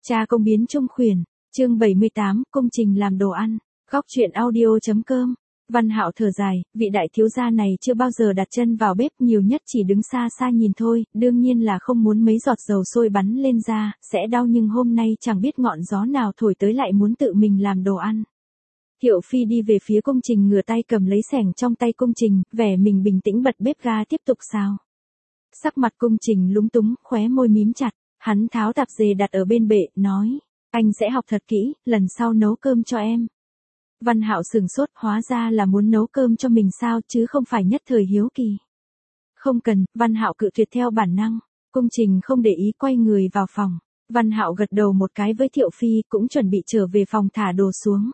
Cha công biến trung khuyển, chương 78, công trình làm đồ ăn. Góc truyện audio.com. Văn Hạo thở dài, vị đại thiếu gia này chưa bao giờ đặt chân vào bếp, nhiều nhất chỉ đứng xa xa nhìn thôi, đương nhiên là không muốn mấy giọt dầu sôi bắn lên da, sẽ đau, nhưng hôm nay chẳng biết ngọn gió nào thổi tới lại muốn tự mình làm đồ ăn. Thiệu Phi đi về phía công trình, ngửa tay cầm lấy xẻng trong tay công trình, vẻ mình bình tĩnh bật bếp ga tiếp tục xào. Sắc mặt công trình lúng túng, khóe môi mím chặt, hắn tháo tạp dề đặt ở bên bệ, nói, anh sẽ học thật kỹ, lần sau nấu cơm cho em. Văn Hạo sửng sốt, hóa ra là muốn nấu cơm cho mình sao, chứ không phải nhất thời hiếu kỳ. Không cần, Văn Hạo cự tuyệt theo bản năng. Công trình không để ý, quay người vào phòng. Văn Hạo gật đầu một cái với Thiệu Phi, cũng chuẩn bị trở về phòng thả đồ xuống.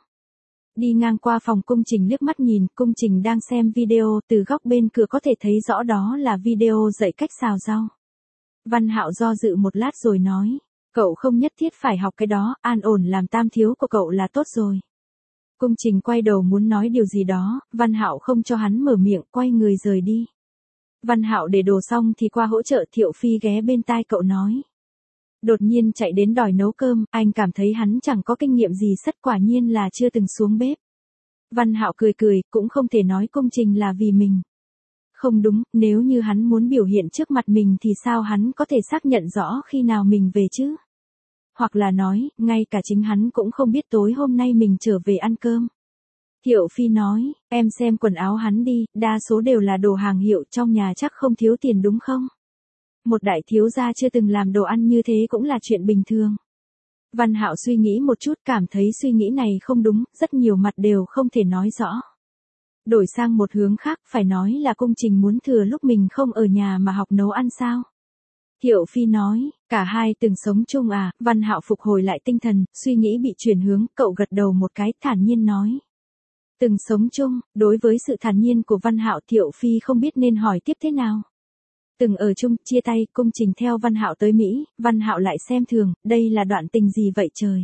Đi ngang qua phòng công trình liếc mắt nhìn, công trình đang xem video, từ góc bên cửa có thể thấy rõ đó là video dạy cách xào rau. Văn Hạo do dự một lát rồi nói, cậu không nhất thiết phải học cái đó, an ổn làm tam thiếu của cậu là tốt rồi. Công trình quay đầu muốn nói điều gì đó, Văn Hạo không cho hắn mở miệng, quay người rời đi. Văn Hạo để đồ xong thì qua hỗ trợ. Thiệu Phi ghé bên tai cậu nói. Đột nhiên chạy đến đòi nấu cơm, anh cảm thấy hắn chẳng có kinh nghiệm gì, sất quả nhiên là chưa từng xuống bếp. Văn Hạo cười cười, cũng không thể nói công trình là vì mình. Không đúng, nếu như hắn muốn biểu hiện trước mặt mình thì sao hắn có thể xác nhận rõ khi nào mình về chứ? Hoặc là nói, ngay cả chính hắn cũng không biết tối hôm nay mình trở về ăn cơm. Thiệu Phi nói, em xem quần áo hắn đi, đa số đều là đồ hàng hiệu, trong nhà chắc không thiếu tiền đúng không? Một đại thiếu gia chưa từng làm đồ ăn như thế cũng là chuyện bình thường. Văn Hạo suy nghĩ một chút, cảm thấy suy nghĩ này không đúng, rất nhiều mặt đều không thể nói rõ. Đổi sang một hướng khác, phải nói là công trình muốn thừa lúc mình không ở nhà mà học nấu ăn sao? Thiệu Phi nói, cả hai từng sống chung à? Văn Hạo phục hồi lại tinh thần, suy nghĩ bị chuyển hướng, cậu gật đầu một cái, thản nhiên nói. Từng sống chung, đối với sự thản nhiên của Văn Hạo, Thiệu Phi không biết nên hỏi tiếp thế nào. Từng ở chung, chia tay, công trình theo Văn Hạo tới Mỹ, Văn Hạo lại xem thường, đây là đoạn tình gì vậy trời?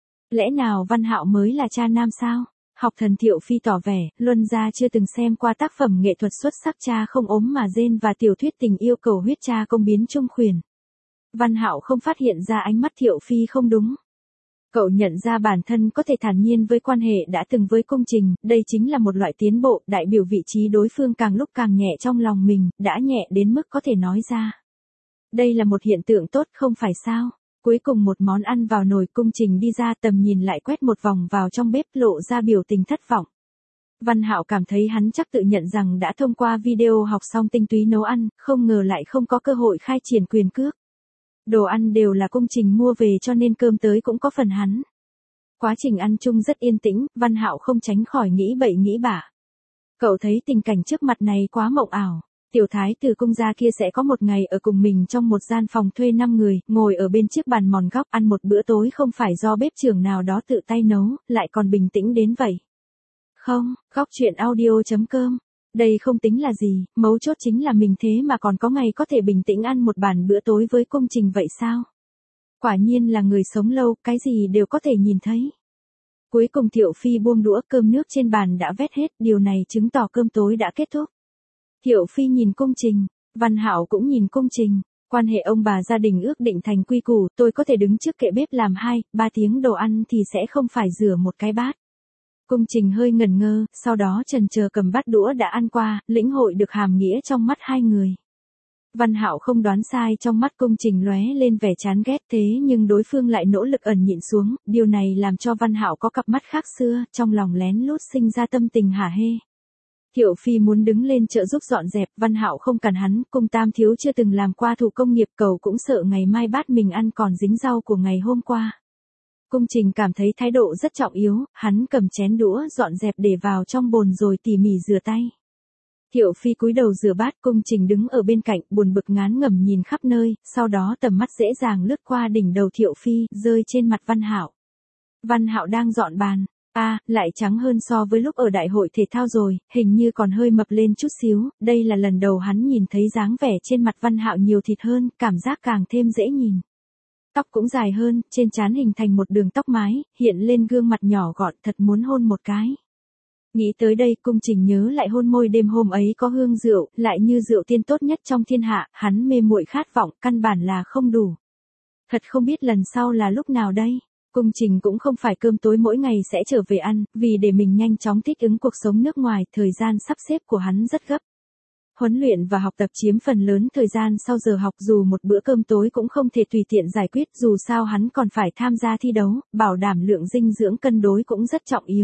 Lẽ nào Văn Hạo mới là cha nam sao? Học thần. Thiệu Phi tỏ vẻ, luân gia chưa từng xem qua tác phẩm nghệ thuật xuất sắc Cha không ốm mà rên và tiểu thuyết tình yêu cầu huyết Cha công biến trung khuyển. Văn Hạo không phát hiện ra ánh mắt Thiệu Phi không đúng. Cậu nhận ra bản thân có thể thản nhiên với quan hệ đã từng với công trình, đây chính là một loại tiến bộ, đại biểu vị trí đối phương càng lúc càng nhẹ trong lòng mình, đã nhẹ đến mức có thể nói ra. Đây là một hiện tượng tốt không phải sao? Cuối cùng một món ăn vào nồi, công trình đi ra, tầm nhìn lại quét một vòng vào trong bếp, lộ ra biểu tình thất vọng. Văn Hạo cảm thấy hắn chắc tự nhận rằng đã thông qua video học xong tinh túy nấu ăn, không ngờ lại không có cơ hội khai triển quyền cước. Đồ ăn đều là công trình mua về cho nên cơm tới cũng có phần hắn. Quá trình ăn chung rất yên tĩnh, Văn Hạo không tránh khỏi nghĩ bậy nghĩ bạ. Cậu thấy tình cảnh trước mặt này quá mộng ảo. Tiểu thái tử cung gia kia sẽ có một ngày ở cùng mình trong một gian phòng thuê 5 người, ngồi ở bên chiếc bàn mòn góc ăn một bữa tối không phải do bếp trưởng nào đó tự tay nấu, lại còn bình tĩnh đến vậy. Không, góc truyện audio.com. Đây không tính là gì, mấu chốt chính là mình thế mà còn có ngày có thể bình tĩnh ăn một bàn bữa tối với công trình vậy sao? Quả nhiên là người sống lâu, cái gì đều có thể nhìn thấy. Cuối cùng Thiệu Phi buông đũa, cơm nước trên bàn đã vét hết, điều này chứng tỏ cơm tối đã kết thúc. Thiệu Phi nhìn công trình, Văn Hạo cũng nhìn công trình, quan hệ ông bà gia đình ước định thành quy củ, tôi có thể đứng trước kệ bếp làm 2-3 tiếng đồ ăn thì sẽ không phải rửa một cái bát. Công trình hơi ngần ngơ, sau đó chần chờ cầm bát đũa đã ăn qua, lĩnh hội được hàm nghĩa trong mắt hai người. Văn Hạo không đoán sai, trong mắt công trình lóe lên vẻ chán ghét, thế nhưng đối phương lại nỗ lực ẩn nhịn xuống, điều này làm cho Văn Hạo có cặp mắt khác xưa, trong lòng lén lút sinh ra tâm tình hả hê. Thiệu Phi muốn đứng lên trợ giúp dọn dẹp, Văn Hạo không cản hắn, cung tam thiếu chưa từng làm qua thủ công nghiệp, cậu cũng sợ ngày mai bát mình ăn còn dính rau của ngày hôm qua. Công trình cảm thấy thái độ rất trọng yếu, hắn cầm chén đũa dọn dẹp để vào trong bồn rồi tỉ mỉ rửa tay. Thiệu Phi cúi đầu rửa bát, công trình đứng ở bên cạnh, buồn bực ngán ngẩm nhìn khắp nơi, sau đó tầm mắt dễ dàng lướt qua đỉnh đầu Thiệu Phi, rơi trên mặt Văn Hạo. Văn Hạo đang dọn bàn. Lại trắng hơn so với lúc ở đại hội thể thao rồi, hình như còn hơi mập lên chút xíu, đây là lần đầu hắn nhìn thấy dáng vẻ trên mặt Văn Hạo nhiều thịt hơn, cảm giác càng thêm dễ nhìn. Tóc cũng dài hơn, trên trán hình thành một đường tóc mái, hiện lên gương mặt nhỏ gọn, thật muốn hôn một cái. Nghĩ tới đây, công trình nhớ lại hôn môi đêm hôm ấy có hương rượu, lại như rượu tiên tốt nhất trong thiên hạ, hắn mê muội khát vọng, căn bản là không đủ. Thật không biết lần sau là lúc nào đây. Cung Trình cũng không phải cơm tối mỗi ngày sẽ trở về ăn, vì để mình nhanh chóng thích ứng cuộc sống nước ngoài, thời gian sắp xếp của hắn rất gấp. Huấn luyện và học tập chiếm phần lớn thời gian sau giờ học, dù một bữa cơm tối cũng không thể tùy tiện giải quyết, dù sao hắn còn phải tham gia thi đấu, bảo đảm lượng dinh dưỡng cân đối cũng rất trọng yếu.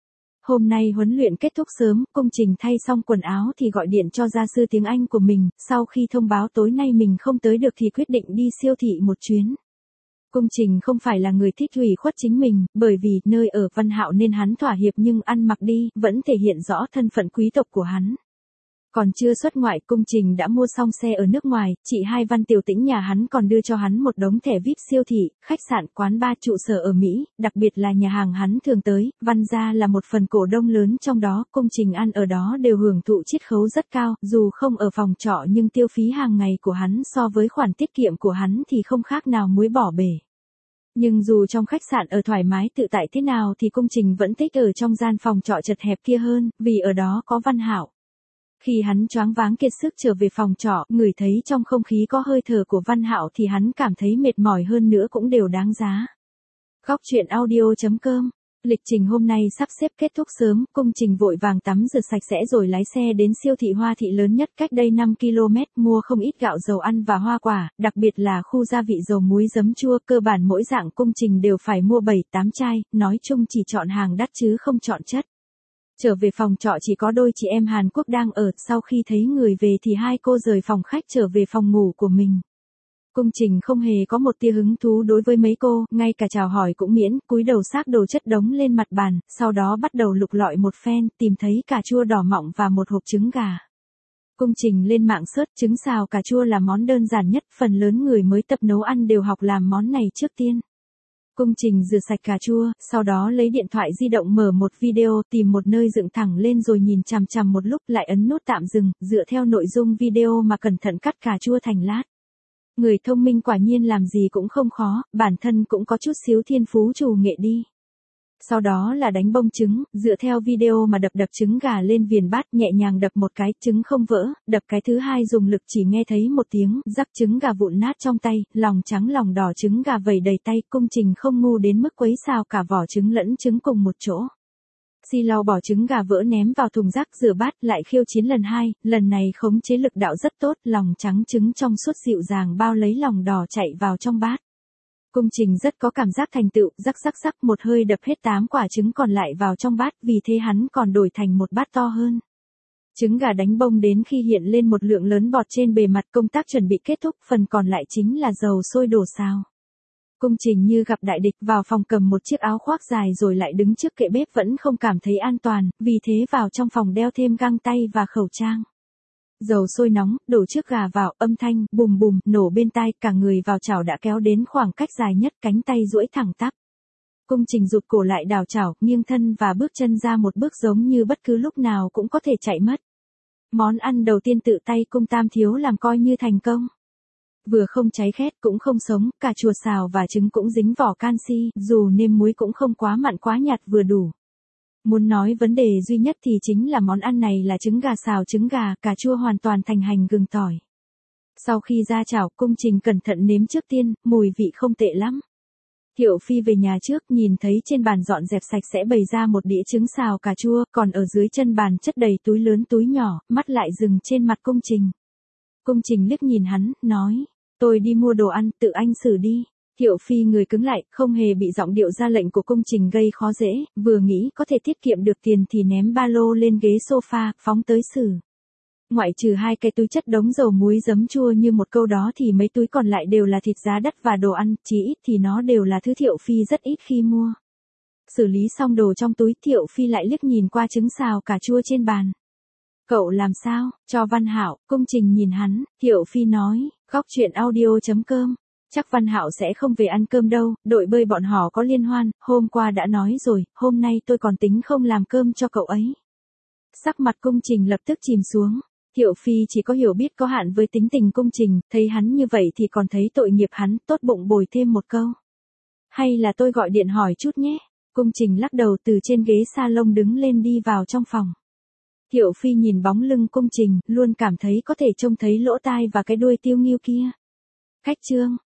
Hôm nay huấn luyện kết thúc sớm, Cung Trình thay xong quần áo thì gọi điện cho gia sư tiếng Anh của mình, sau khi thông báo tối nay mình không tới được thì quyết định đi siêu thị một chuyến. Cung Trình không phải là người thích ủy khuất chính mình, bởi vì nơi ở Văn Hạo nên hắn thỏa hiệp, nhưng ăn mặc đi, vẫn thể hiện rõ thân phận quý tộc của hắn. Còn chưa xuất ngoại, Cung Trình đã mua xong xe ở nước ngoài, chị hai Văn Tiểu Tĩnh nhà hắn còn đưa cho hắn một đống thẻ VIP siêu thị, khách sạn, quán bar, trụ sở ở Mỹ, đặc biệt là nhà hàng hắn thường tới, Văn gia là một phần cổ đông lớn trong đó, Cung Trình ăn ở đó đều hưởng thụ chiết khấu rất cao, dù không ở phòng trọ nhưng tiêu phí hàng ngày của hắn so với khoản tiết kiệm của hắn thì không khác nào muối bỏ bể. Nhưng dù trong khách sạn ở thoải mái tự tại thế nào thì Cung Trình vẫn thích ở trong gian phòng trọ chật hẹp kia hơn, vì ở đó có Văn Hạo. Khi hắn choáng váng kiệt sức trở về phòng trọ, ngửi thấy trong không khí có hơi thở của Văn Hạo thì hắn cảm thấy mệt mỏi hơn nữa cũng đều đáng giá. Góc truyện audio.com. Lịch trình hôm nay sắp xếp kết thúc sớm, Cung Trình vội vàng tắm rửa sạch sẽ rồi lái xe đến siêu thị Hoa Thị lớn nhất cách đây 5 km, mua không ít gạo, dầu ăn và hoa quả, đặc biệt là khu gia vị dầu muối giấm chua, cơ bản mỗi dạng Cung Trình đều phải mua 7-8 chai, nói chung chỉ chọn hàng đắt chứ không chọn chất. Trở về phòng trọ chỉ có đôi chị em Hàn Quốc đang ở, sau khi thấy người về thì hai cô rời phòng khách trở về phòng ngủ của mình. Cung Trình không hề có một tia hứng thú đối với mấy cô, ngay cả chào hỏi cũng miễn, cúi đầu xác đồ chất đống lên mặt bàn, sau đó bắt đầu lục lọi một phen, tìm thấy cà chua đỏ mọng và một hộp trứng gà. Cung Trình lên mạng search trứng xào cà chua là món đơn giản nhất, phần lớn người mới tập nấu ăn đều học làm món này trước tiên. Cung Trình rửa sạch cà chua, sau đó lấy điện thoại di động mở một video, tìm một nơi dựng thẳng lên rồi nhìn chằm chằm một lúc, lại ấn nút tạm dừng, dựa theo nội dung video mà cẩn thận cắt cà chua thành lát. Người thông minh quả nhiên làm gì cũng không khó, bản thân cũng có chút xíu thiên phú trù nghệ đi. Sau đó là đánh bông trứng, dựa theo video mà đập trứng gà lên viền bát, nhẹ nhàng đập một cái, trứng không vỡ, đập cái thứ hai dùng lực chỉ nghe thấy một tiếng, rắc trứng gà vụn nát trong tay, lòng trắng lòng đỏ trứng gà vẩy đầy tay, Cung Trình không ngu đến mức quấy xào cả vỏ trứng lẫn trứng cùng một chỗ. Xi lau bỏ trứng gà vỡ ném vào thùng rác, rửa bát, lại khiêu chiến lần 2, lần này khống chế lực đạo rất tốt, lòng trắng trứng trong suốt dịu dàng bao lấy lòng đỏ chạy vào trong bát. Cung Trình rất có cảm giác thành tựu, rắc một hơi đập hết 8 quả trứng còn lại vào trong bát, vì thế hắn còn đổi thành một bát to hơn. Trứng gà đánh bông đến khi hiện lên một lượng lớn bọt trên bề mặt, công tác chuẩn bị kết thúc, phần còn lại chính là dầu sôi đổ xào. Cung Trình như gặp đại địch, vào phòng cầm một chiếc áo khoác dài rồi lại đứng trước kệ bếp, vẫn không cảm thấy an toàn, vì thế vào trong phòng đeo thêm găng tay và khẩu trang. Dầu sôi nóng, đổ chiếc gà vào, âm thanh bùm bùm nổ bên tai, cả người vào chảo đã kéo đến khoảng cách dài nhất, cánh tay duỗi thẳng tắp. Cung Trình rụt cổ lại đào chảo, nghiêng thân và bước chân ra một bước giống như bất cứ lúc nào cũng có thể chạy mất. Món ăn đầu tiên tự tay Cung Tam Thiếu làm coi như thành công. Vừa không cháy khét cũng không sống, cà chua xào và trứng cũng dính vỏ canxi, dù nêm muối cũng không quá mặn quá nhạt, vừa đủ. Muốn nói vấn đề duy nhất thì chính là món ăn này là trứng gà xào trứng gà, cà chua hoàn toàn thành hành gừng tỏi. Sau khi ra chảo, Cung Trình cẩn thận nếm trước tiên, mùi vị không tệ lắm. Thiệu Phi về nhà trước, nhìn thấy trên bàn dọn dẹp sạch sẽ bày ra một đĩa trứng xào cà chua, còn ở dưới chân bàn chất đầy túi lớn túi nhỏ, mắt lại dừng trên mặt Cung Trình. Cung Trình liếc nhìn hắn, nói, tôi đi mua đồ ăn, tự anh xử đi. Thiệu Phi người cứng lại, không hề bị giọng điệu ra lệnh của Cung Trình gây khó dễ, vừa nghĩ có thể tiết kiệm được tiền thì ném ba lô lên ghế sofa, phóng tới xử. Ngoại trừ 2 cái túi chất đống dầu muối giấm chua như một câu đó thì mấy túi còn lại đều là thịt giá đắt và đồ ăn, chí ít thì nó đều là thứ Thiệu Phi rất ít khi mua. Xử lý xong đồ trong túi, Thiệu Phi lại liếc nhìn qua trứng xào cà chua trên bàn. Cậu làm sao, cho Văn Hạo? Cung Trình nhìn hắn, Thiệu Phi nói, góc truyện audio.com. Chắc Văn Hạo sẽ không về ăn cơm đâu, đội bơi bọn họ có liên hoan, hôm qua đã nói rồi, hôm nay tôi còn tính không làm cơm cho cậu ấy. Sắc mặt Cung Trình lập tức chìm xuống. Thiệu Phi chỉ có hiểu biết có hạn với tính tình Cung Trình, thấy hắn như vậy thì còn thấy tội nghiệp hắn, tốt bụng bồi thêm một câu. Hay là tôi gọi điện hỏi chút nhé. Cung Trình lắc đầu từ trên ghế salon đứng lên đi vào trong phòng. Thiệu Phi nhìn bóng lưng Cung Trình, luôn cảm thấy có thể trông thấy lỗ tai và cái đuôi tiêu nghỉu kia. Cách chương.